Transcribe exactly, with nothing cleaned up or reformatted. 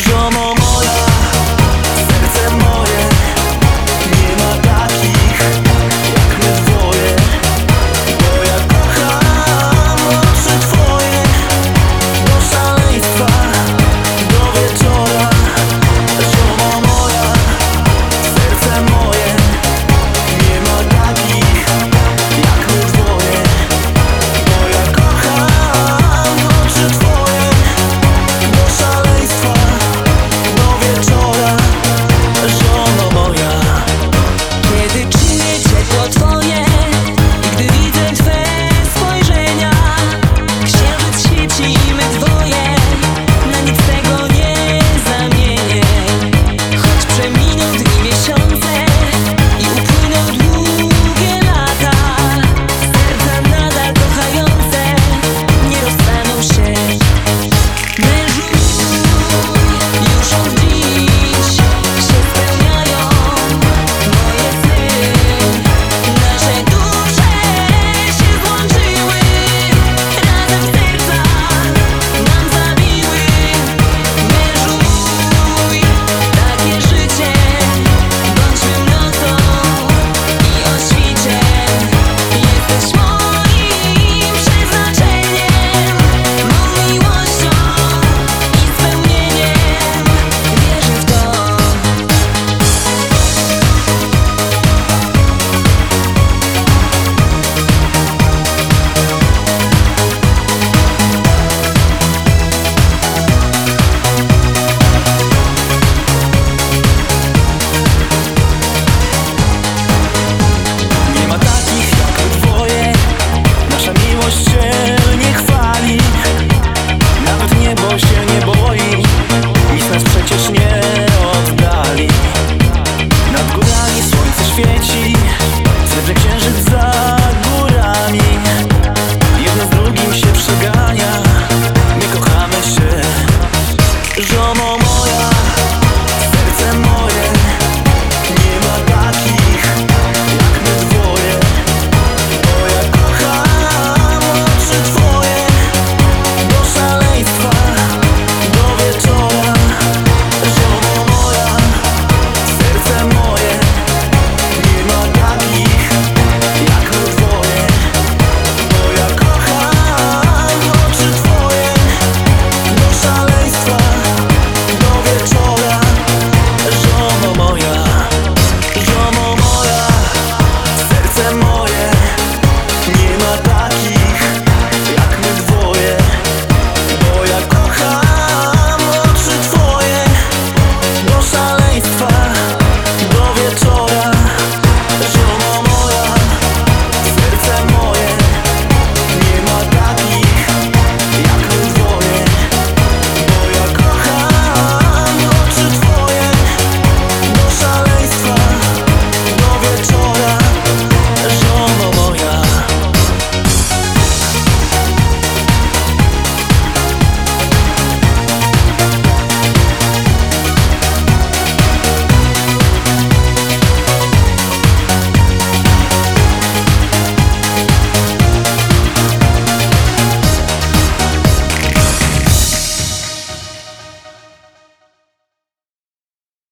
Żono moja, serce moje, nie ma takich jak my dwoje. Bo ja kocham oczy twoje do szaleństwa, do wieczora. Żono moja, serce moje, nie ma takich jak my dwoje. Bo ja kocham oczy twoje do szaleństwa, do wieczora. Żono moja, Kiedy czuję ciepło twoje i gdy widzę twe spojrzenia, księżyc świeci i my dwoje, na nic tego nie zamienię. Choć przeminą dni, miesiące i upłyną długie lata, serca nadal kochające nie rozstaną się. Mężu mój, już od dziś się spełniają moje sny. Nasze dusze się złączyły, razem serca nam zabiły. Mężu mój, takie życie, bądźmy nocą i o świcie. Jesteś moim przeznaczeniem, mą miłością i spełnieniem. Wierzę w to. nie ma takich jak my dwoje. Nasza miłość się nie chwali, nawet niebo się nie boi. Nic nas przecież nie